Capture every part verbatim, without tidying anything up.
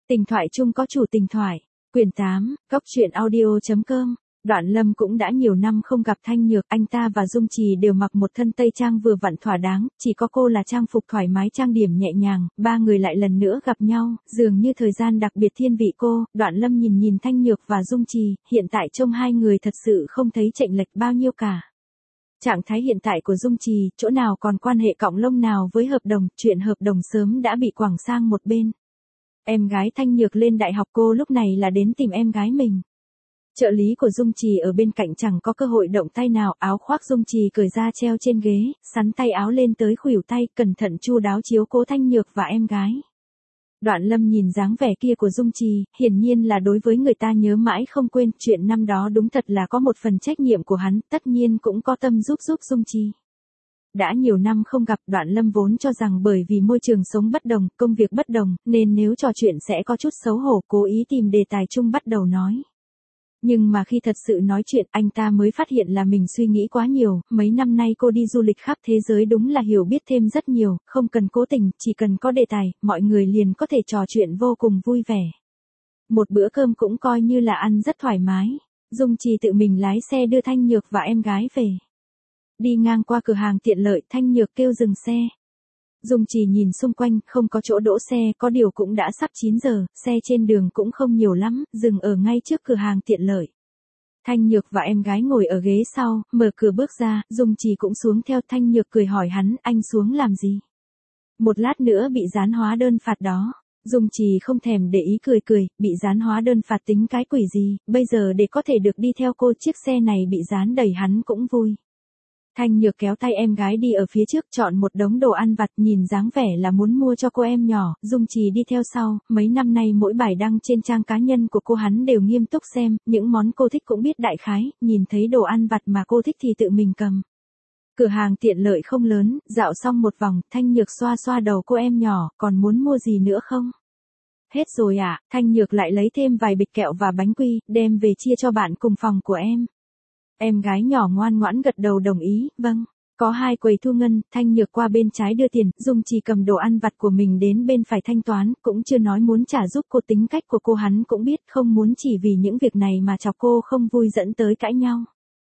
Tình thoại chung có chủ tình thoại. Quyển tám, Góc truyện audio chấm com. Đoạn Lâm cũng đã nhiều năm không gặp Thanh Nhược, anh ta và Dung Trì đều mặc một thân tây trang vừa vặn thỏa đáng, chỉ có cô là trang phục thoải mái trang điểm nhẹ nhàng, ba người lại lần nữa gặp nhau, dường như thời gian đặc biệt thiên vị cô. Đoạn Lâm nhìn nhìn Thanh Nhược và Dung Trì, hiện tại trông hai người thật sự không thấy chệch lệch bao nhiêu cả. Trạng thái hiện tại của Dung Trì, chỗ nào còn quan hệ cọng lông nào với hợp đồng, chuyện hợp đồng sớm đã bị quẳng sang một bên. Em gái Thanh Nhược lên đại học, cô lúc này là đến tìm em gái mình. Trợ lý của Dung Trì ở bên cạnh chẳng có cơ hội động tay nào, áo khoác Dung Trì cởi ra treo trên ghế, sắn tay áo lên tới khuỷu tay, cẩn thận chu đáo chiếu cố Thanh Nhược và em gái. Đoạn Lâm nhìn dáng vẻ kia của Dung Trì, hiển nhiên là đối với người ta nhớ mãi không quên, chuyện năm đó đúng thật là có một phần trách nhiệm của hắn, tất nhiên cũng có tâm giúp giúp Dung Trì. Đã nhiều năm không gặp, Đoạn Lâm vốn cho rằng bởi vì môi trường sống bất đồng, công việc bất đồng, nên nếu trò chuyện sẽ có chút xấu hổ, cố ý tìm đề tài chung bắt đầu nói. Nhưng mà khi thật sự nói chuyện, anh ta mới phát hiện là mình suy nghĩ quá nhiều, mấy năm nay cô đi du lịch khắp thế giới đúng là hiểu biết thêm rất nhiều, không cần cố tình, chỉ cần có đề tài, mọi người liền có thể trò chuyện vô cùng vui vẻ. Một bữa cơm cũng coi như là ăn rất thoải mái. Dung Trì tự mình lái xe đưa Thanh Nhược và em gái về. Đi ngang qua cửa hàng tiện lợi, Thanh Nhược kêu dừng xe. Dung Trì nhìn xung quanh, không có chỗ đỗ xe, có điều cũng đã sắp chín giờ, xe trên đường cũng không nhiều lắm, dừng ở ngay trước cửa hàng tiện lợi. Thanh Nhược và em gái ngồi ở ghế sau, mở cửa bước ra, Dung Trì cũng xuống theo. Thanh Nhược cười hỏi hắn, anh xuống làm gì? Một lát nữa bị gián hóa đơn phạt đó. Dung Trì không thèm để ý cười cười, bị gián hóa đơn phạt tính cái quỷ gì, bây giờ để có thể được đi theo cô, chiếc xe này bị gián đầy hắn cũng vui. Thanh Nhược kéo tay em gái đi ở phía trước, chọn một đống đồ ăn vặt, nhìn dáng vẻ là muốn mua cho cô em nhỏ. Dung Trì đi theo sau, mấy năm nay mỗi bài đăng trên trang cá nhân của cô hắn đều nghiêm túc xem, những món cô thích cũng biết đại khái, nhìn thấy đồ ăn vặt mà cô thích thì tự mình cầm. Cửa hàng tiện lợi không lớn, dạo xong một vòng, Thanh Nhược xoa xoa đầu cô em nhỏ, còn muốn mua gì nữa không? Hết rồi ạ. À? Thanh Nhược lại lấy thêm vài bịch kẹo và bánh quy, đem về chia cho bạn cùng phòng của em. Em gái nhỏ ngoan ngoãn gật đầu đồng ý, vâng. Có hai quầy thu ngân, Thanh Nhược qua bên trái đưa tiền, Dung Trì cầm đồ ăn vặt của mình đến bên phải thanh toán, cũng chưa nói muốn trả giúp cô, tính cách của cô hắn cũng biết, không muốn chỉ vì những việc này mà chọc cô không vui dẫn tới cãi nhau.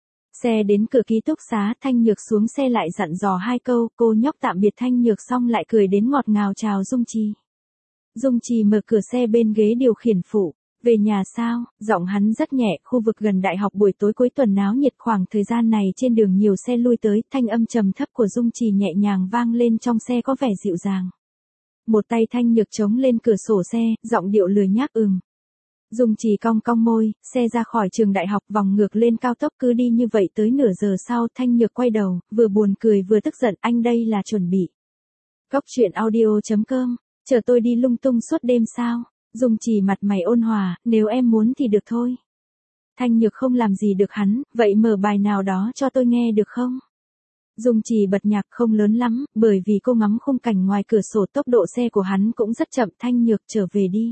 Xe đến cửa ký túc xá, Thanh Nhược xuống xe lại dặn dò hai câu, cô nhóc tạm biệt Thanh Nhược xong lại cười đến ngọt ngào chào Dung Trì. Dung Trì mở cửa xe bên ghế điều khiển phụ. Về nhà sao? Giọng hắn rất nhẹ, khu vực gần đại học buổi tối cuối tuần náo nhiệt, khoảng thời gian này trên đường nhiều xe lui tới, thanh âm trầm thấp của Dung Trì nhẹ nhàng vang lên trong xe có vẻ dịu dàng. Một tay Thanh Nhược chống lên cửa sổ xe, giọng điệu lười nhác ừm. Dung Trì cong cong môi, xe ra khỏi trường đại học vòng ngược lên cao tốc, cứ đi như vậy tới nửa giờ sau, Thanh Nhược quay đầu, vừa buồn cười vừa tức giận, anh đây là chuẩn bị. Góc truyện audio chấm com, chờ tôi đi lung tung suốt đêm sao? Dung Trì mặt mày ôn hòa, nếu em muốn thì được thôi. Thanh Nhược không làm gì được hắn, vậy mở bài nào đó cho tôi nghe được không? Dung Trì bật nhạc không lớn lắm, bởi vì cô ngắm khung cảnh ngoài cửa sổ, tốc độ xe của hắn cũng rất chậm. Thanh Nhược trở về đi.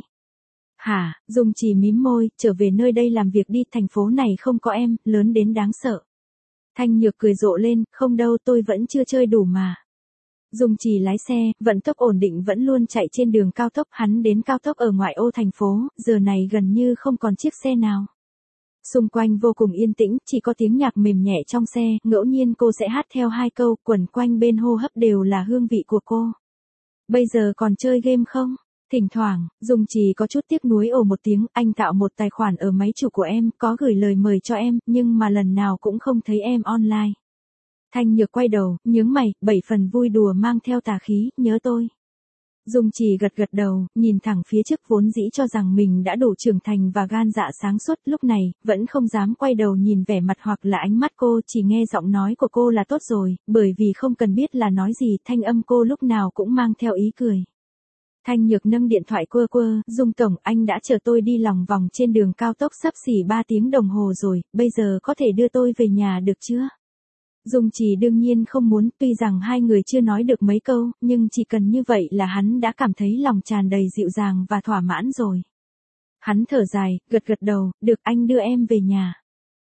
Hả? Dung Trì mím môi, trở về nơi đây làm việc đi, thành phố này không có em, lớn đến đáng sợ. Thanh Nhược cười rộ lên, không đâu, tôi vẫn chưa chơi đủ mà. Dung Trì lái xe, vận tốc ổn định vẫn luôn chạy trên đường cao tốc, hắn đến cao tốc ở ngoại ô thành phố, giờ này gần như không còn chiếc xe nào. Xung quanh vô cùng yên tĩnh, chỉ có tiếng nhạc mềm nhẹ trong xe, ngẫu nhiên cô sẽ hát theo hai câu, quẩn quanh bên hô hấp đều là hương vị của cô. Bây giờ còn chơi game không? Thỉnh thoảng, Dung Trì có chút tiếc nuối ồ một tiếng, anh tạo một tài khoản ở máy chủ của em, có gửi lời mời cho em, nhưng mà lần nào cũng không thấy em online. Thanh Nhược quay đầu, nhướng mày, bảy phần vui đùa mang theo tà khí, nhớ tôi. Dung Trì gật gật đầu, nhìn thẳng phía trước, vốn dĩ cho rằng mình đã đủ trưởng thành và gan dạ sáng suốt, lúc này, vẫn không dám quay đầu nhìn vẻ mặt hoặc là ánh mắt cô, chỉ nghe giọng nói của cô là tốt rồi, bởi vì không cần biết là nói gì, thanh âm cô lúc nào cũng mang theo ý cười. Thanh Nhược nâng điện thoại quơ quơ, Dung tổng, anh đã chờ tôi đi lòng vòng trên đường cao tốc sắp xỉ ba tiếng đồng hồ rồi, bây giờ có thể đưa tôi về nhà được chưa? Dung Trì đương nhiên không muốn, tuy rằng hai người chưa nói được mấy câu, nhưng chỉ cần như vậy là hắn đã cảm thấy lòng tràn đầy dịu dàng và thỏa mãn rồi. Hắn thở dài, gật gật đầu, được, anh đưa em về nhà.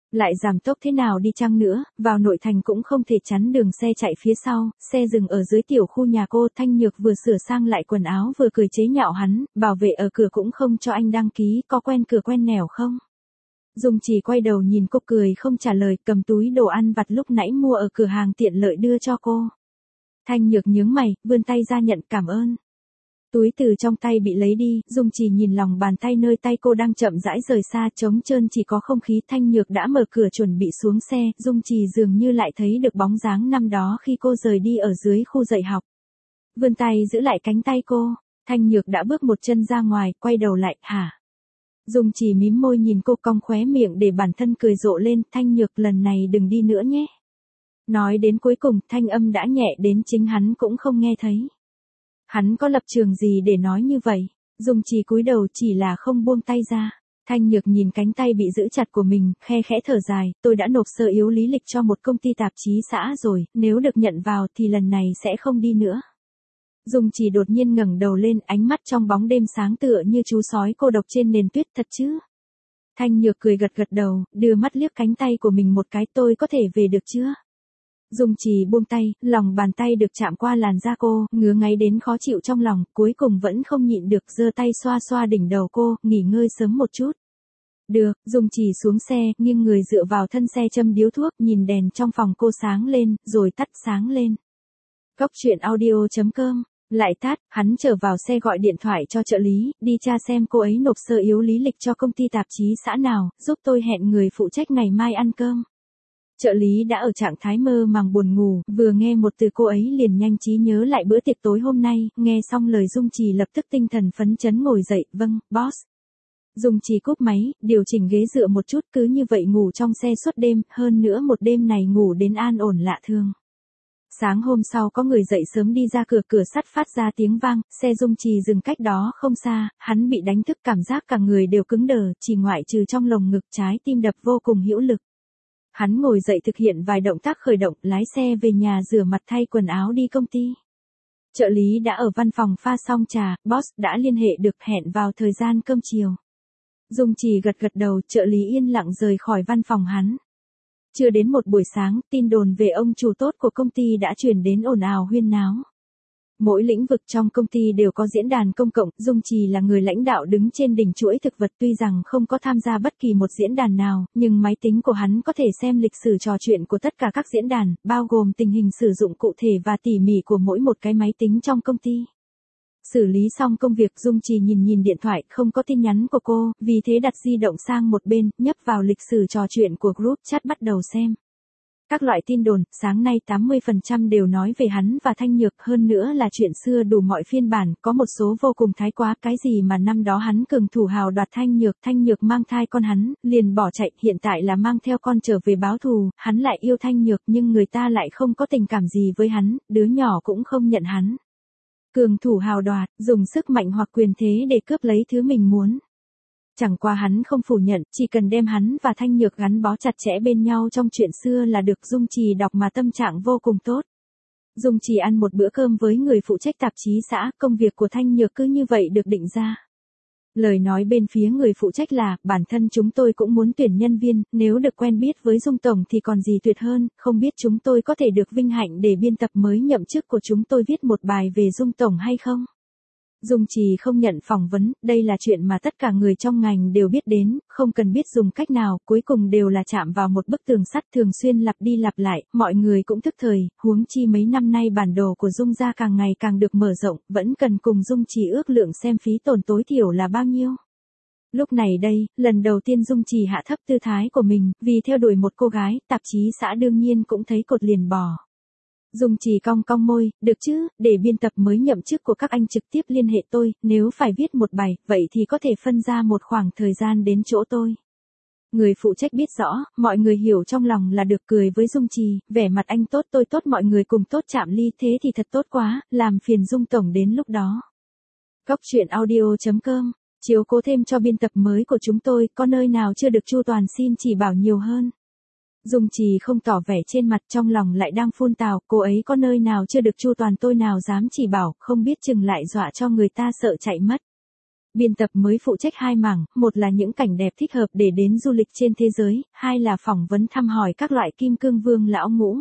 Lại giảm tốc thế nào đi chăng nữa, vào nội thành cũng không thể chắn đường xe chạy phía sau, xe dừng ở dưới tiểu khu nhà cô. Thanh Nhược vừa sửa sang lại quần áo vừa cười chế nhạo hắn, bảo vệ ở cửa cũng không cho anh đăng ký, có quen cửa quen nẻo không? Dung Trì quay đầu nhìn cô cười không trả lời, cầm túi đồ ăn vặt lúc nãy mua ở cửa hàng tiện lợi đưa cho cô. Thanh Nhược nhướng mày, vươn tay ra nhận cảm ơn. Túi từ trong tay bị lấy đi, Dung Trì nhìn lòng bàn tay nơi tay cô đang chậm rãi rời xa, trống trơn chỉ có không khí. Thanh Nhược đã mở cửa chuẩn bị xuống xe, Dung Trì dường như lại thấy được bóng dáng năm đó khi cô rời đi ở dưới khu dạy học. Vươn tay giữ lại cánh tay cô, Thanh Nhược đã bước một chân ra ngoài, quay đầu lại, hả? Dung Trì mím môi nhìn cô, cong khóe miệng để bản thân cười rộ lên, Thanh Nhược lần này đừng đi nữa nhé. Nói đến cuối cùng, thanh âm đã nhẹ đến chính hắn cũng không nghe thấy. Hắn có lập trường gì để nói như vậy? Dung Trì cúi đầu chỉ là không buông tay ra. Thanh Nhược nhìn cánh tay bị giữ chặt của mình, khe khẽ thở dài, tôi đã nộp sơ yếu lý lịch cho một công ty tạp chí xã rồi, nếu được nhận vào thì lần này sẽ không đi nữa. Dung Trì đột nhiên ngẩng đầu lên, ánh mắt trong bóng đêm sáng tựa như chú sói cô độc trên nền tuyết, thật chứ? Thanh Nhược cười gật gật đầu, đưa mắt liếc cánh tay của mình một cái, tôi có thể về được chưa? Dung Trì buông tay, lòng bàn tay được chạm qua làn da cô, ngứa ngáy đến khó chịu trong lòng, cuối cùng vẫn không nhịn được giơ tay xoa xoa đỉnh đầu cô, nghỉ ngơi sớm một chút. Được, Dung Trì xuống xe, nghiêng người dựa vào thân xe châm điếu thuốc, nhìn đèn trong phòng cô sáng lên, rồi tắt sáng lên. Cốc truyện audio chấm com, lại tắt, hắn trở vào xe gọi điện thoại cho trợ lý, đi tra xem cô ấy nộp sơ yếu lý lịch cho công ty tạp chí xã nào, giúp tôi hẹn người phụ trách ngày mai ăn cơm. Trợ lý đã ở trạng thái mơ màng buồn ngủ, vừa nghe một từ cô ấy liền nhanh trí nhớ lại bữa tiệc tối hôm nay, nghe xong lời Dung Trì lập tức tinh thần phấn chấn ngồi dậy, vâng, boss. Dung Trì cúp máy, điều chỉnh ghế dựa một chút, cứ như vậy ngủ trong xe suốt đêm, hơn nữa một đêm này ngủ đến an ổn lạ thường. Sáng hôm sau có người dậy sớm đi ra cửa, cửa sắt phát ra tiếng vang, xe Dung Trì dừng cách đó không xa, hắn bị đánh thức, cảm giác cả người đều cứng đờ, chỉ ngoại trừ trong lồng ngực trái tim đập vô cùng hữu lực. Hắn ngồi dậy thực hiện vài động tác khởi động, lái xe về nhà rửa mặt thay quần áo đi công ty. Trợ lý đã ở văn phòng pha xong trà, boss đã liên hệ được, hẹn vào thời gian cơm chiều. Dung Trì gật gật đầu, trợ lý yên lặng rời khỏi văn phòng hắn. Chưa đến một buổi sáng, tin đồn về ông chủ tốt của công ty đã truyền đến ồn ào huyên náo. Mỗi lĩnh vực trong công ty đều có diễn đàn công cộng, Dung Trì là người lãnh đạo đứng trên đỉnh chuỗi thực vật, tuy rằng không có tham gia bất kỳ một diễn đàn nào, nhưng máy tính của hắn có thể xem lịch sử trò chuyện của tất cả các diễn đàn, bao gồm tình hình sử dụng cụ thể và tỉ mỉ của mỗi một cái máy tính trong công ty. Xử lý xong công việc, Dung Trì nhìn nhìn điện thoại, không có tin nhắn của cô, vì thế đặt di động sang một bên, nhấp vào lịch sử trò chuyện của group chat bắt đầu xem. Các loại tin đồn, sáng nay tám mươi phần trăm đều nói về hắn và Thanh Nhược, hơn nữa là chuyện xưa đủ mọi phiên bản, có một số vô cùng thái quá, cái gì mà năm đó hắn cường thủ hào đoạt Thanh Nhược, Thanh Nhược mang thai con hắn, liền bỏ chạy, hiện tại là mang theo con trở về báo thù, hắn lại yêu Thanh Nhược nhưng người ta lại không có tình cảm gì với hắn, đứa nhỏ cũng không nhận hắn. Cường thủ hào đoạt, dùng sức mạnh hoặc quyền thế để cướp lấy thứ mình muốn. Chẳng qua hắn không phủ nhận, chỉ cần đem hắn và Thanh Nhược gắn bó chặt chẽ bên nhau trong chuyện xưa là được. Dung Trì đọc mà tâm trạng vô cùng tốt. Dung Trì ăn một bữa cơm với người phụ trách tạp chí xã, công việc của Thanh Nhược cứ như vậy được định ra. Lời nói bên phía người phụ trách là, bản thân chúng tôi cũng muốn tuyển nhân viên, nếu được quen biết với Dung Tổng thì còn gì tuyệt hơn, không biết chúng tôi có thể được vinh hạnh để biên tập mới nhậm chức của chúng tôi viết một bài về Dung Tổng hay không? Dung Trì không nhận phỏng vấn, đây là chuyện mà tất cả người trong ngành đều biết đến, không cần biết dùng cách nào, cuối cùng đều là chạm vào một bức tường sắt thường xuyên lặp đi lặp lại, mọi người cũng thức thời, huống chi mấy năm nay bản đồ của Dung gia càng ngày càng được mở rộng, vẫn cần cùng Dung Trì ước lượng xem phí tổn tối thiểu là bao nhiêu. Lúc này đây, lần đầu tiên Dung Trì hạ thấp tư thái của mình, vì theo đuổi một cô gái, tạp chí xã đương nhiên cũng thấy cột liền bò. Dung Trì cong cong môi, được chứ, để biên tập mới nhậm chức của các anh trực tiếp liên hệ tôi, nếu phải viết một bài, vậy thì có thể phân ra một khoảng thời gian đến chỗ tôi. Người phụ trách biết rõ, mọi người hiểu trong lòng là được, cười với Dung Trì, vẻ mặt anh tốt tôi tốt mọi người cùng tốt chạm ly, thế thì thật tốt quá, làm phiền Dung Tổng đến lúc đó. Cốc truyện audio chấm com, chiếu cố thêm cho biên tập mới của chúng tôi, có nơi nào chưa được chu toàn xin chỉ bảo nhiều hơn. Dung Trì không tỏ vẻ trên mặt, trong lòng lại đang phun tào, cô ấy có nơi nào chưa được chu toàn tôi nào dám chỉ bảo, không biết chừng lại dọa cho người ta sợ chạy mất. Biên tập mới phụ trách hai mảng, một là những cảnh đẹp thích hợp để đến du lịch trên thế giới, hai là phỏng vấn thăm hỏi các loại kim cương vương lão ngũ.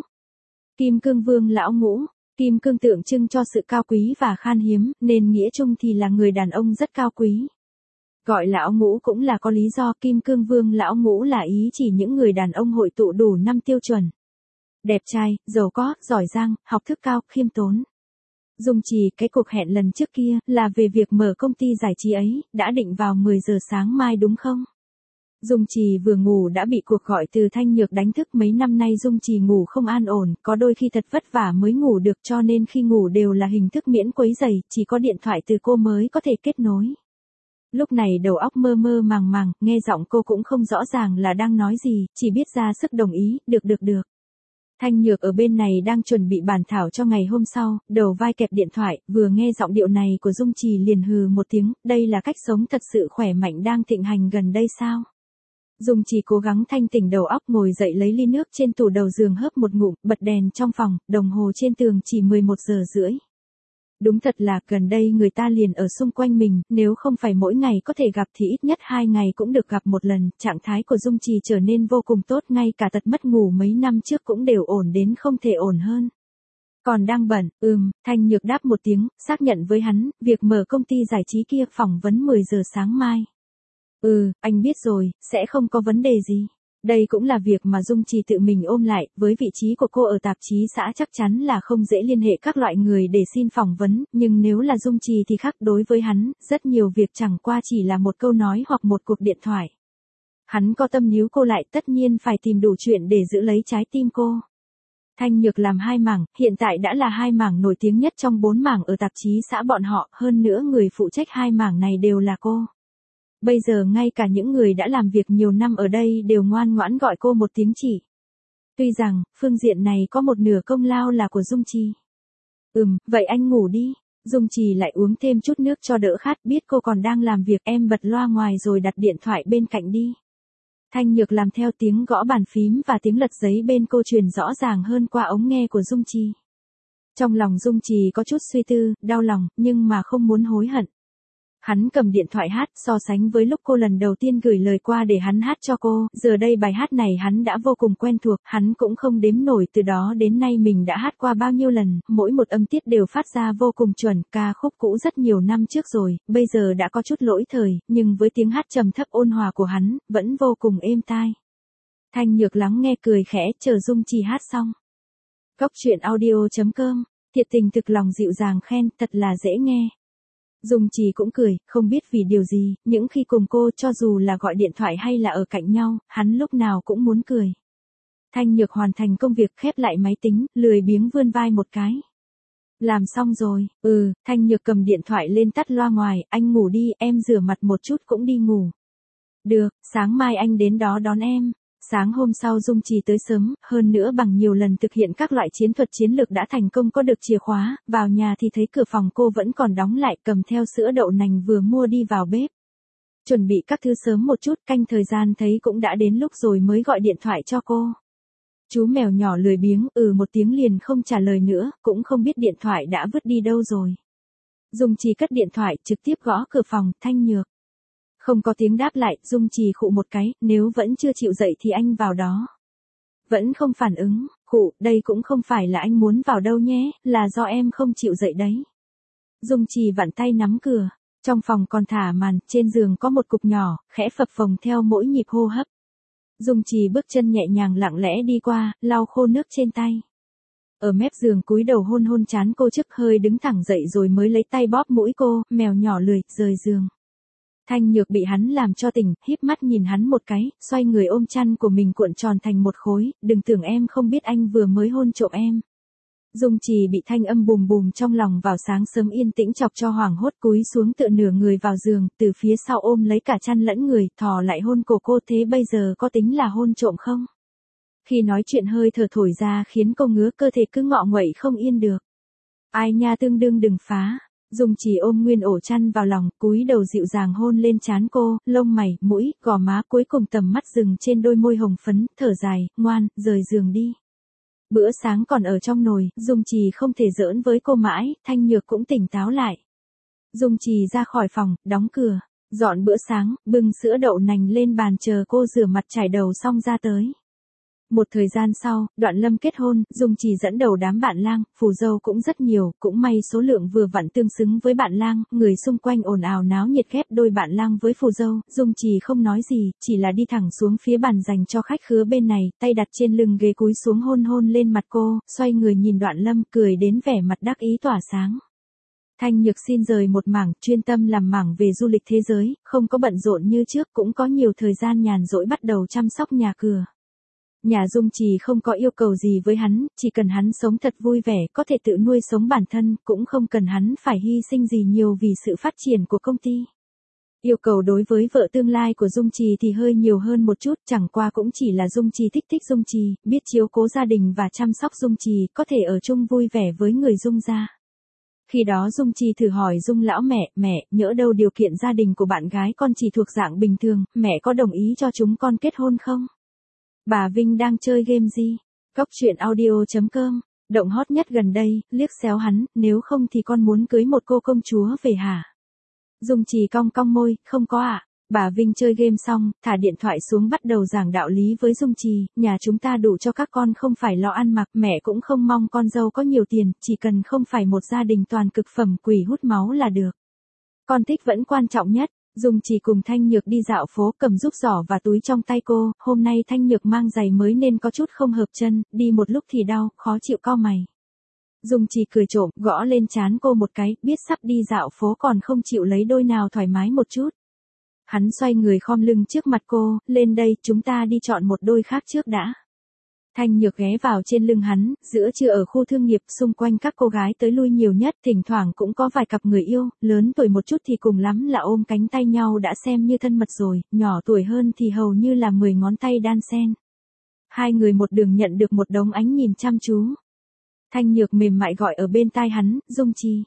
Kim cương vương lão ngũ, kim cương tượng trưng cho sự cao quý và khan hiếm, nên nghĩa chung thì là người đàn ông rất cao quý. Gọi lão ngũ cũng là có lý do, kim cương vương lão ngũ là ý chỉ những người đàn ông hội tụ đủ năm tiêu chuẩn. Đẹp trai, giàu có, giỏi giang, học thức cao, khiêm tốn. Dung Trì, cái cuộc hẹn lần trước kia, là về việc mở công ty giải trí ấy, đã định vào mười giờ sáng mai đúng không? Dung Trì vừa ngủ đã bị cuộc gọi từ Thanh Nhược đánh thức. Mấy năm nay Dung Trì ngủ không an ổn, có đôi khi thật vất vả mới ngủ được, cho nên khi ngủ đều là hình thức miễn quấy rầy, chỉ có điện thoại từ cô mới có thể kết nối. Lúc này đầu óc mơ mơ màng màng, nghe giọng cô cũng không rõ ràng là đang nói gì, chỉ biết ra sức đồng ý, được được được. Thanh Nhược ở bên này đang chuẩn bị bàn thảo cho ngày hôm sau, đầu vai kẹp điện thoại, vừa nghe giọng điệu này của Dung Trì liền hừ một tiếng, đây là cách sống thật sự khỏe mạnh đang thịnh hành gần đây sao? Dung Trì cố gắng thanh tỉnh đầu óc, ngồi dậy lấy ly nước trên tủ đầu giường hớp một ngụm, bật đèn trong phòng, đồng hồ trên tường chỉ mười một giờ rưỡi. Đúng thật là, gần đây người ta liền ở xung quanh mình, nếu không phải mỗi ngày có thể gặp thì ít nhất hai ngày cũng được gặp một lần, trạng thái của Dung Trì trở nên vô cùng tốt, ngay cả tật mất ngủ mấy năm trước cũng đều ổn đến không thể ổn hơn. Còn đang bận, ừm, Thanh Nhược đáp một tiếng, xác nhận với hắn, việc mở công ty giải trí kia phỏng vấn mười giờ sáng mai. Ừ, anh biết rồi, sẽ không có vấn đề gì. Đây cũng là việc mà Dung Trì tự mình ôm lại, với vị trí của cô ở tạp chí xã chắc chắn là không dễ liên hệ các loại người để xin phỏng vấn, nhưng nếu là Dung Trì thì khác, đối với hắn, rất nhiều việc chẳng qua chỉ là một câu nói hoặc một cuộc điện thoại. Hắn có tâm níu cô lại, tất nhiên phải tìm đủ chuyện để giữ lấy trái tim cô. Thanh Nhược làm hai mảng, hiện tại đã là hai mảng nổi tiếng nhất trong bốn mảng ở tạp chí xã bọn họ, hơn nữa người phụ trách hai mảng này đều là cô. Bây giờ ngay cả những người đã làm việc nhiều năm ở đây đều ngoan ngoãn gọi cô một tiếng chị. Tuy rằng, phương diện này có một nửa công lao là của Dung Trì. Ừm, vậy anh ngủ đi. Dung Trì lại uống thêm chút nước cho đỡ khát, biết cô còn đang làm việc, em bật loa ngoài rồi đặt điện thoại bên cạnh đi. Thanh Nhược làm theo, tiếng gõ bàn phím và tiếng lật giấy bên cô truyền rõ ràng hơn qua ống nghe của Dung Trì. Trong lòng Dung Trì có chút suy tư, đau lòng, nhưng mà không muốn hối hận. Hắn cầm điện thoại hát, so sánh với lúc cô lần đầu tiên gửi lời qua để hắn hát cho cô, giờ đây bài hát này hắn đã vô cùng quen thuộc, hắn cũng không đếm nổi từ đó đến nay mình đã hát qua bao nhiêu lần, mỗi một âm tiết đều phát ra vô cùng chuẩn, ca khúc cũ rất nhiều năm trước rồi, bây giờ đã có chút lỗi thời, nhưng với tiếng hát trầm thấp ôn hòa của hắn, vẫn vô cùng êm tai. Thanh Nhược lắng nghe cười khẽ, chờ Dung Trì hát xong. Góc truyện audio chấm com, thiệt tình thực lòng dịu dàng khen, thật là dễ nghe. Dung Trì cũng cười, không biết vì điều gì, những khi cùng cô, cho dù là gọi điện thoại hay là ở cạnh nhau, hắn lúc nào cũng muốn cười. Thanh Nhược hoàn thành công việc, khép lại máy tính, lười biếng vươn vai một cái. Làm xong rồi, ừ, Thanh Nhược cầm điện thoại lên tắt loa ngoài, anh ngủ đi, em rửa mặt một chút cũng đi ngủ. Được, sáng mai anh đến đó đón em. Sáng hôm sau Dung Trì tới sớm, hơn nữa bằng nhiều lần thực hiện các loại chiến thuật chiến lược đã thành công có được chìa khóa, vào nhà thì thấy cửa phòng cô vẫn còn đóng lại, cầm theo sữa đậu nành vừa mua đi vào bếp. Chuẩn bị các thứ sớm một chút, canh thời gian thấy cũng đã đến lúc rồi mới gọi điện thoại cho cô. Chú mèo nhỏ lười biếng, ừ một tiếng liền không trả lời nữa, cũng không biết điện thoại đã vứt đi đâu rồi. Dung Trì cất điện thoại, trực tiếp gõ cửa phòng, Thanh Nhược. Không có tiếng đáp lại, Dung Trì khụ một cái, nếu vẫn chưa chịu dậy thì anh vào đó. Vẫn không phản ứng, khụ, đây cũng không phải là anh muốn vào đâu nhé, là do em không chịu dậy đấy. Dung Trì vặn tay nắm cửa, trong phòng còn thả màn, trên giường có một cục nhỏ, khẽ phập phồng theo mỗi nhịp hô hấp. Dung Trì bước chân nhẹ nhàng lặng lẽ đi qua, lau khô nước trên tay. Ở mép giường cúi đầu hôn hôn trán cô trước, hơi đứng thẳng dậy rồi mới lấy tay bóp mũi cô, mèo nhỏ lười, rời giường. Thanh Nhược bị hắn làm cho tỉnh, híp mắt nhìn hắn một cái, xoay người ôm chăn của mình cuộn tròn thành một khối, đừng tưởng em không biết anh vừa mới hôn trộm em. Dung Trì bị thanh âm bùm bùm trong lòng vào sáng sớm yên tĩnh chọc cho hoảng hốt, cúi xuống tựa nửa người vào giường, từ phía sau ôm lấy cả chăn lẫn người, thò lại hôn cổ cô, thế bây giờ có tính là hôn trộm không? Khi nói chuyện hơi thở thổi ra khiến cô ngứa cơ thể cứ ngọ nguậy không yên được. Ai nha, tương đương đừng phá. Dung Trì ôm nguyên ổ chăn vào lòng, cúi đầu dịu dàng hôn lên trán cô, lông mày, mũi, gò má, cuối cùng tầm mắt dừng trên đôi môi hồng phấn, thở dài, ngoan, rời giường đi. Bữa sáng còn ở trong nồi, Dung Trì không thể giỡn với cô mãi, Thanh Nhược cũng tỉnh táo lại. Dung Trì ra khỏi phòng, đóng cửa, dọn bữa sáng, bưng sữa đậu nành lên bàn chờ cô rửa mặt chải đầu xong ra tới. Một thời gian sau, Đoạn Lâm kết hôn, Dung Trì dẫn đầu đám bạn lang, phù dâu cũng rất nhiều, cũng may số lượng vừa vặn tương xứng với bạn lang, người xung quanh ồn ào náo nhiệt ghép đôi bạn lang với phù dâu, Dung Trì không nói gì, chỉ là đi thẳng xuống phía bàn dành cho khách khứa bên này, tay đặt trên lưng ghế cúi xuống hôn hôn lên mặt cô, xoay người nhìn Đoạn Lâm, cười đến vẻ mặt đắc ý tỏa sáng. Thanh Nhược xin rời một mảng, chuyên tâm làm mảng về du lịch thế giới, không có bận rộn như trước, cũng có nhiều thời gian nhàn rỗi bắt đầu chăm sóc nhà cửa. Nhà Dung Trì không có yêu cầu gì với hắn, chỉ cần hắn sống thật vui vẻ, có thể tự nuôi sống bản thân, cũng không cần hắn phải hy sinh gì nhiều vì sự phát triển của công ty. Yêu cầu đối với vợ tương lai của Dung Trì thì hơi nhiều hơn một chút, chẳng qua cũng chỉ là Dung Trì thích thích Dung Trì, biết chiếu cố gia đình và chăm sóc Dung Trì, có thể ở chung vui vẻ với người Dung gia. Khi đó Dung Trì thử hỏi Dung lão mẹ, mẹ, nhỡ đâu điều kiện gia đình của bạn gái con chỉ thuộc dạng bình thường, mẹ có đồng ý cho chúng con kết hôn không? Bà Vinh đang chơi game gì? Cóc truyện audio chấm com, động hot nhất gần đây, liếc xéo hắn, nếu không thì con muốn cưới một cô công chúa về hả? Dung Trì cong cong môi, không có ạ. À. Bà Vinh chơi game xong, thả điện thoại xuống bắt đầu giảng đạo lý với Dung Trì, nhà chúng ta đủ cho các con không phải lo ăn mặc, mẹ cũng không mong con dâu có nhiều tiền, chỉ cần không phải một gia đình toàn cực phẩm quỷ hút máu là được. Con thích vẫn quan trọng nhất. Dung Trì cùng Thanh Nhược đi dạo phố, cầm giúp giỏ và túi trong tay cô, hôm nay Thanh Nhược mang giày mới nên có chút không hợp chân, đi một lúc thì đau, khó chịu cau mày. Dung Trì cười trộm, gõ lên trán cô một cái, biết sắp đi dạo phố còn không chịu lấy đôi nào thoải mái một chút. Hắn xoay người khom lưng trước mặt cô, lên đây, chúng ta đi chọn một đôi khác trước đã. Thanh Nhược ghé vào trên lưng hắn, giữa trưa ở khu thương nghiệp, xung quanh các cô gái tới lui nhiều nhất, thỉnh thoảng cũng có vài cặp người yêu, lớn tuổi một chút thì cùng lắm là ôm cánh tay nhau đã xem như thân mật rồi, nhỏ tuổi hơn thì hầu như là mười ngón tay đan xen. Hai người một đường nhận được một đống ánh nhìn chăm chú. Thanh Nhược mềm mại gọi ở bên tai hắn, Dung Trì.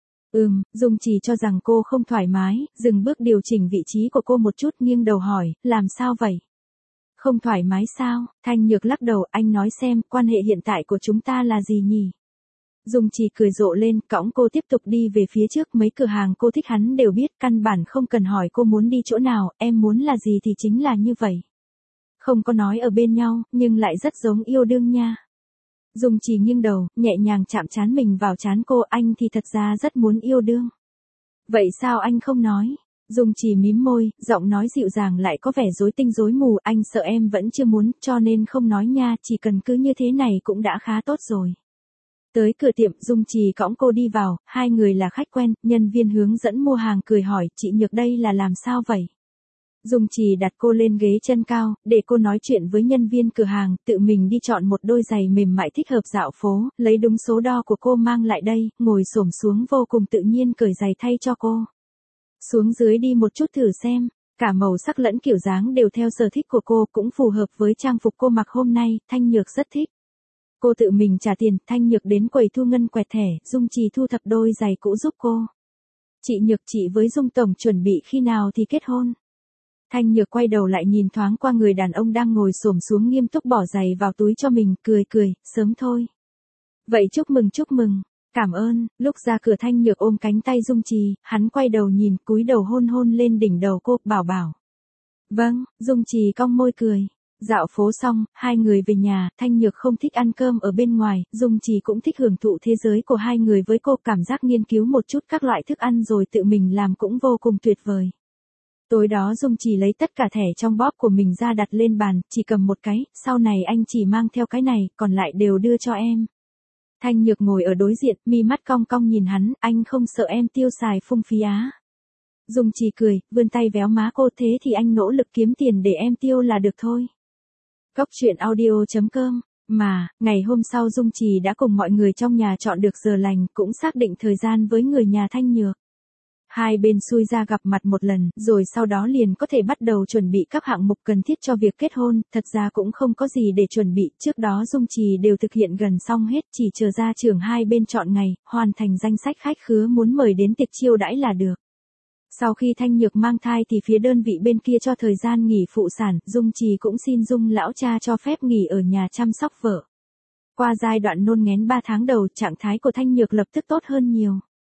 Ừm, Dung Trì cho rằng cô không thoải mái, dừng bước điều chỉnh vị trí của cô một chút, nghiêng đầu hỏi, làm sao vậy? Không thoải mái sao? Thanh Nhược lắc đầu, anh nói xem, quan hệ hiện tại của chúng ta là gì nhỉ? Dung Trì cười rộ lên, cõng cô tiếp tục đi về phía trước, mấy cửa hàng cô thích hắn đều biết, căn bản không cần hỏi cô muốn đi chỗ nào, em muốn là gì thì chính là như vậy. Không có nói ở bên nhau, nhưng lại rất giống yêu đương nha. Dung Trì nghiêng đầu, nhẹ nhàng chạm trán mình vào trán cô, anh thì thật ra rất muốn yêu đương. Vậy sao anh không nói? Dung Trì mím môi, giọng nói dịu dàng lại có vẻ rối tinh rối mù, anh sợ em vẫn chưa muốn, cho nên không nói nha, chỉ cần cứ như thế này cũng đã khá tốt rồi. Tới cửa tiệm, Dung Trì cõng cô đi vào, hai người là khách quen, nhân viên hướng dẫn mua hàng cười hỏi, chị Nhược đây là làm sao vậy? Dung Trì đặt cô lên ghế chân cao, để cô nói chuyện với nhân viên cửa hàng, tự mình đi chọn một đôi giày mềm mại thích hợp dạo phố, lấy đúng số đo của cô mang lại đây, ngồi xổm xuống vô cùng tự nhiên cởi giày thay cho cô. Xuống dưới đi một chút thử xem, cả màu sắc lẫn kiểu dáng đều theo sở thích của cô, cũng phù hợp với trang phục cô mặc hôm nay, Thanh Nhược rất thích. Cô tự mình trả tiền, Thanh Nhược đến quầy thu ngân quẹt thẻ, Dung Trì thu thập đôi giày cũ giúp cô. Chị Nhược, chị với Dung Tổng chuẩn bị khi nào thì kết hôn? Thanh Nhược quay đầu lại nhìn thoáng qua người đàn ông đang ngồi xổm xuống nghiêm túc bỏ giày vào túi cho mình, cười cười, sớm thôi. Vậy chúc mừng chúc mừng, cảm ơn. Lúc ra cửa Thanh Nhược ôm cánh tay Dung Trì, hắn quay đầu nhìn, cúi đầu hôn hôn lên đỉnh đầu cô, bảo bảo. Vâng, Dung Trì cong môi cười. Dạo phố xong, hai người về nhà, Thanh Nhược không thích ăn cơm ở bên ngoài, Dung Trì cũng thích hưởng thụ thế giới của hai người với cô, cảm giác nghiên cứu một chút các loại thức ăn rồi tự mình làm cũng vô cùng tuyệt vời. Tối đó Dung Trì lấy tất cả thẻ trong bóp của mình ra đặt lên bàn, chỉ cầm một cái, sau này anh chỉ mang theo cái này, còn lại đều đưa cho em. Thanh Nhược ngồi ở đối diện, mi mắt cong cong nhìn hắn, anh không sợ em tiêu xài phung phí á? Dung Trì cười, vươn tay véo má cô, thế thì anh nỗ lực kiếm tiền để em tiêu là được thôi. Cóc truyện audio chấm com. Mà, ngày hôm sau Dung Trì đã cùng mọi người trong nhà chọn được giờ lành, cũng xác định thời gian với người nhà Thanh Nhược. Hai bên xui ra gặp mặt một lần, rồi sau đó liền có thể bắt đầu chuẩn bị các hạng mục cần thiết cho việc kết hôn, thật ra cũng không có gì để chuẩn bị, trước đó Dung Trì đều thực hiện gần xong hết, chỉ chờ gia trưởng hai bên chọn ngày, hoàn thành danh sách khách khứa muốn mời đến tiệc chiêu đãi là được. Sau khi Thanh Nhược mang thai thì phía đơn vị bên kia cho thời gian nghỉ phụ sản, Dung Trì cũng xin Dung lão cha cho phép nghỉ ở nhà chăm sóc vợ. Qua giai đoạn nôn nghén ba tháng đầu, trạng thái của Thanh Nhược lập tức tốt hơn nhiều.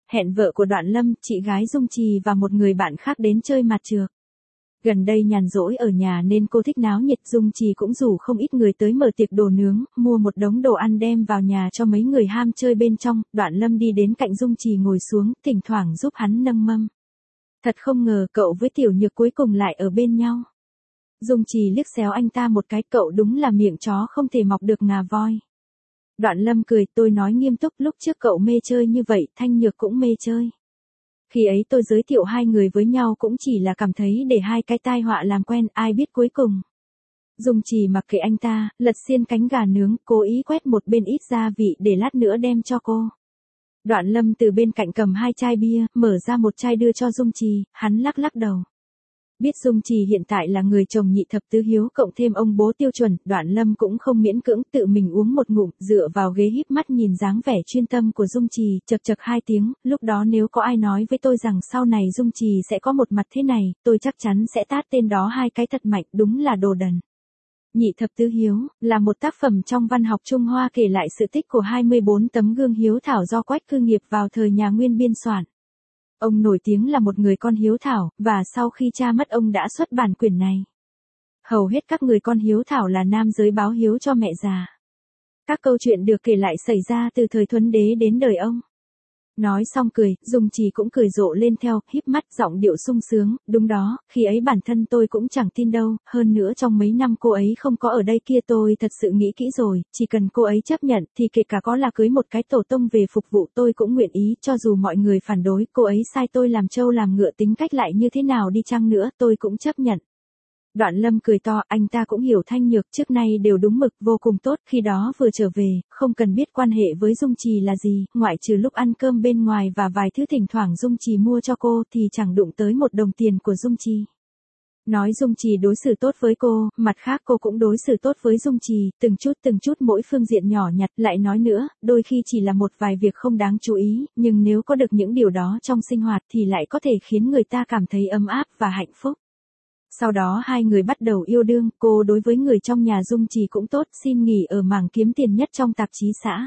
hẹn vợ của Đoạn Lâm, chị gái Dung Trì và một người bạn khác đến chơi mặt trược. Gần đây nhàn rỗi ở nhà nên cô thích náo nhiệt, Dung Trì cũng rủ không ít người tới mở tiệc đồ nướng, mua một đống đồ ăn đem vào nhà cho mấy người ham chơi bên trong. Đoạn Lâm đi đến cạnh Dung Trì ngồi xuống, thỉnh thoảng giúp hắn nâng mâm. Thật không ngờ cậu với Tiểu Nhược cuối cùng lại ở bên nhau. Dung Trì liếc xéo anh ta một cái, cậu đúng là miệng chó không thể mọc được ngà voi. Đoạn Lâm cười, tôi nói nghiêm túc, lúc trước cậu mê chơi như vậy, Thanh Nhược cũng mê chơi. Khi ấy tôi giới thiệu hai người với nhau cũng chỉ là cảm thấy để hai cái tai họa làm quen, ai biết cuối cùng. Dung Trì mặc kệ anh ta, lật xiên cánh gà nướng, cố ý quét một bên ít gia vị để lát nữa đem cho cô. Đoạn Lâm từ bên cạnh cầm hai chai bia, mở ra một chai đưa cho Dung Trì, hắn lắc lắc đầu. Biết Dung Trì hiện tại là người chồng nhị thập tứ hiếu cộng thêm ông bố tiêu chuẩn, Đoạn Lâm cũng không miễn cưỡng, tự mình uống một ngụm, dựa vào ghế híp mắt nhìn dáng vẻ chuyên tâm của Dung Trì, chật chật hai tiếng, lúc đó nếu có ai nói với tôi rằng sau này Dung Trì sẽ có một mặt thế này, tôi chắc chắn sẽ tát tên đó hai cái thật mạnh, đúng là đồ đần. Nhị thập tứ hiếu, là một tác phẩm trong văn học Trung Hoa kể lại sự tích của hai mươi bốn tấm gương hiếu thảo do Quách Cư Nghiệp vào thời nhà Nguyên biên soạn. Ông nổi tiếng là một người con hiếu thảo, và sau khi cha mất ông đã xuất bản quyển này. Hầu hết các người con hiếu thảo là nam giới báo hiếu cho mẹ già. Các câu chuyện được kể lại xảy ra từ thời Thuấn Đế đến đời ông. Nói xong cười, Dung Trì cũng cười rộ lên theo, híp mắt giọng điệu sung sướng, đúng đó, khi ấy bản thân tôi cũng chẳng tin đâu, hơn nữa trong mấy năm cô ấy không có ở đây kia tôi thật sự nghĩ kỹ rồi, chỉ cần cô ấy chấp nhận thì kể cả có là cưới một cái tổ tông về phục vụ tôi cũng nguyện ý, cho dù mọi người phản đối, cô ấy sai tôi làm trâu làm ngựa tính cách lại như thế nào đi chăng nữa, tôi cũng chấp nhận. Đoạn Lâm cười to, anh ta cũng hiểu Thanh Nhược trước nay đều đúng mực, vô cùng tốt, khi đó vừa trở về, không cần biết quan hệ với Dung Trì là gì, ngoại trừ lúc ăn cơm bên ngoài và vài thứ thỉnh thoảng Dung Trì mua cho cô thì chẳng đụng tới một đồng tiền của Dung Trì. Nói Dung Trì đối xử tốt với cô, mặt khác cô cũng đối xử tốt với Dung Trì, từng chút từng chút mỗi phương diện nhỏ nhặt, lại nói nữa, đôi khi chỉ là một vài việc không đáng chú ý, nhưng nếu có được những điều đó trong sinh hoạt thì lại có thể khiến người ta cảm thấy ấm áp và hạnh phúc. Sau đó hai người bắt đầu yêu đương, cô đối với người trong nhà Dung Trì cũng tốt, xin nghỉ ở mảng kiếm tiền nhất trong tạp chí xã.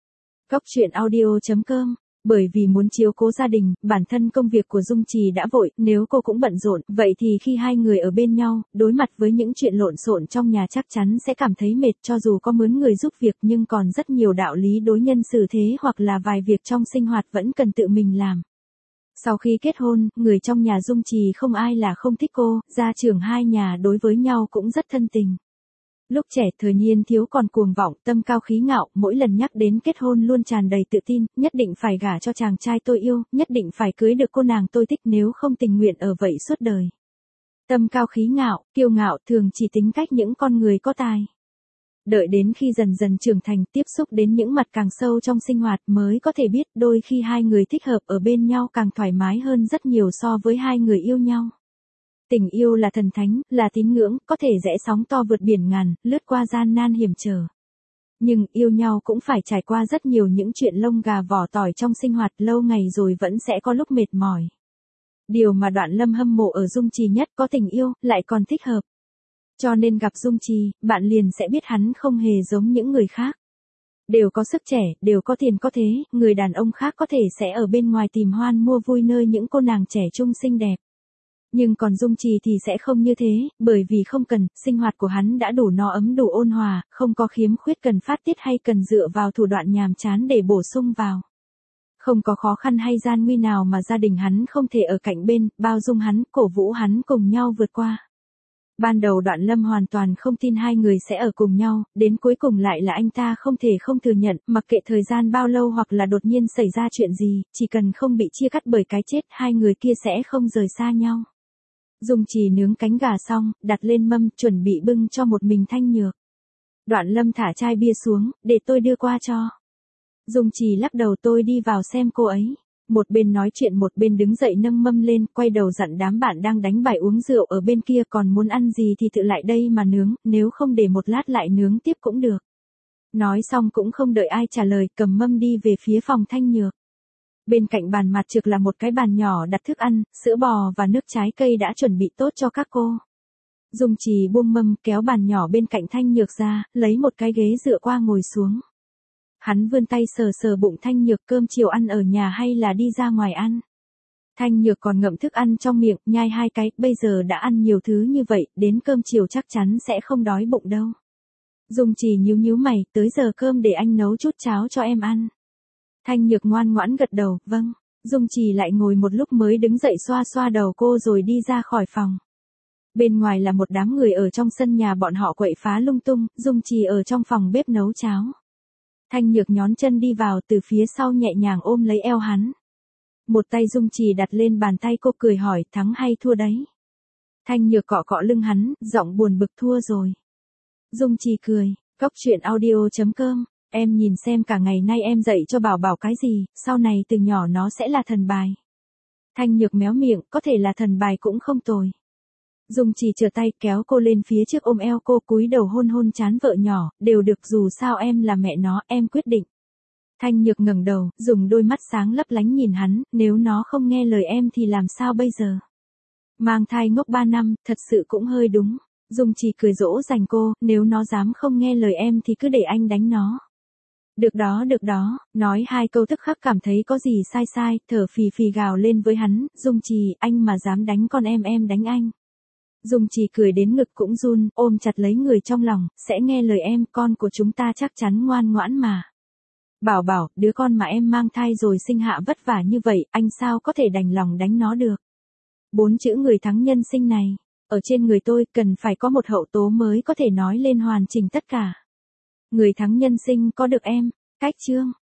Góc truyện audio chấm com. Bởi vì muốn chiếu cố gia đình, bản thân công việc của Dung Trì đã vội, nếu cô cũng bận rộn, vậy thì khi hai người ở bên nhau, đối mặt với những chuyện lộn xộn trong nhà chắc chắn sẽ cảm thấy mệt, cho dù có mướn người giúp việc nhưng còn rất nhiều đạo lý đối nhân xử thế hoặc là vài việc trong sinh hoạt vẫn cần tự mình làm. Sau khi kết hôn, người trong nhà Dung Trì không ai là không thích cô, gia trưởng hai nhà đối với nhau cũng rất thân tình. Lúc trẻ Thời Nhiên Thiếu còn cuồng vọng, tâm cao khí ngạo, mỗi lần nhắc đến kết hôn luôn tràn đầy tự tin, nhất định phải gả cho chàng trai tôi yêu, nhất định phải cưới được cô nàng tôi thích, nếu không tình nguyện ở vậy suốt đời. Tâm cao khí ngạo, kiêu ngạo thường chỉ tính cách những con người có tài. Đợi đến khi dần dần trưởng thành, tiếp xúc đến những mặt càng sâu trong sinh hoạt mới có thể biết đôi khi hai người thích hợp ở bên nhau càng thoải mái hơn rất nhiều so với hai người yêu nhau. Tình yêu là thần thánh, là tín ngưỡng, có thể rẽ sóng to vượt biển ngàn, lướt qua gian nan hiểm trở. Nhưng yêu nhau cũng phải trải qua rất nhiều những chuyện lông gà vỏ tỏi trong sinh hoạt, lâu ngày rồi vẫn sẽ có lúc mệt mỏi. Điều mà Đoạn Lâm hâm mộ ở Dung Trì nhất có tình yêu, lại còn thích hợp. Cho nên gặp Dung Trì, bạn liền sẽ biết hắn không hề giống những người khác. Đều có sức trẻ, đều có tiền có thế, người đàn ông khác có thể sẽ ở bên ngoài tìm hoan mua vui nơi những cô nàng trẻ trung xinh đẹp. Nhưng còn Dung Trì thì sẽ không như thế, bởi vì không cần, sinh hoạt của hắn đã đủ no ấm đủ ôn hòa, không có khiếm khuyết cần phát tiết hay cần dựa vào thủ đoạn nhàm chán để bổ sung vào. Không có khó khăn hay gian nguy nào mà gia đình hắn không thể ở cạnh bên, bao dung hắn, cổ vũ hắn cùng nhau vượt qua. Ban đầu Đoạn Lâm hoàn toàn không tin hai người sẽ ở cùng nhau, đến cuối cùng lại là anh ta không thể không thừa nhận, mặc kệ thời gian bao lâu hoặc là đột nhiên xảy ra chuyện gì, chỉ cần không bị chia cắt bởi cái chết, hai người kia sẽ không rời xa nhau. Dung Trì nướng cánh gà xong, đặt lên mâm, chuẩn bị bưng cho một mình Thanh Nhược. Đoạn Lâm thả chai bia xuống, để tôi đưa qua cho. Dung Trì lắc đầu, tôi đi vào xem cô ấy. Một bên nói chuyện một bên đứng dậy nâng mâm lên, quay đầu dặn đám bạn đang đánh bài uống rượu ở bên kia, còn muốn ăn gì thì tự lại đây mà nướng, nếu không để một lát lại nướng tiếp cũng được. Nói xong cũng không đợi ai trả lời, cầm mâm đi về phía phòng Thanh Nhược. Bên cạnh bàn mặt trược là một cái bàn nhỏ đặt thức ăn, sữa bò và nước trái cây đã chuẩn bị tốt cho các cô. Dung Trì buông mâm, kéo bàn nhỏ bên cạnh Thanh Nhược ra, lấy một cái ghế dựa qua ngồi xuống. Hắn vươn tay sờ sờ bụng Thanh Nhược, cơm chiều ăn ở nhà hay là đi ra ngoài ăn. Thanh Nhược còn ngậm thức ăn trong miệng, nhai hai cái, bây giờ đã ăn nhiều thứ như vậy, đến cơm chiều chắc chắn sẽ không đói bụng đâu. Dung Trì nhíu nhíu mày, tới giờ cơm để anh nấu chút cháo cho em ăn. Thanh Nhược ngoan ngoãn gật đầu, vâng. Dung Trì lại ngồi một lúc mới đứng dậy xoa xoa đầu cô rồi đi ra khỏi phòng. Bên ngoài là một đám người ở trong sân nhà bọn họ quậy phá lung tung, Dung Trì ở trong phòng bếp nấu cháo. Thanh Nhược nhón chân đi vào từ phía sau nhẹ nhàng ôm lấy eo hắn. Một tay Dung Trì đặt lên bàn tay cô cười hỏi, thắng hay thua đấy? Thanh Nhược cọ cọ lưng hắn, giọng buồn bực, thua rồi. Dung Trì cười, cốc truyện audio chấm com, em nhìn xem cả ngày nay em dạy cho Bảo Bảo cái gì, sau này từ nhỏ nó sẽ là thần bài. Thanh Nhược méo miệng, có thể là thần bài cũng không tồi. Dung Trì trở tay kéo cô lên phía trước ôm eo cô, cúi đầu hôn hôn trán vợ nhỏ, đều được, dù sao em là mẹ nó, em quyết định. Thanh Nhược ngẩng đầu, dùng đôi mắt sáng lấp lánh nhìn hắn, nếu nó không nghe lời em thì làm sao bây giờ? Mang thai ngốc ba năm, thật sự cũng hơi đúng. Dung Trì cười dỗ dành cô, nếu nó dám không nghe lời em thì cứ để anh đánh nó. Được đó được đó, nói hai câu tức khắc cảm thấy có gì sai sai, thở phì phì gào lên với hắn, Dung Trì, anh mà dám đánh con em em đánh anh. Dung Trì cười đến ngực cũng run, ôm chặt lấy người trong lòng, sẽ nghe lời em, con của chúng ta chắc chắn ngoan ngoãn mà. Bảo Bảo, đứa con mà em mang thai rồi sinh hạ vất vả như vậy, anh sao có thể đành lòng đánh nó được. Bốn chữ người thắng nhân sinh này, ở trên người tôi cần phải có một hậu tố mới có thể nói lên hoàn chỉnh tất cả. Người thắng nhân sinh có được em, cách chương.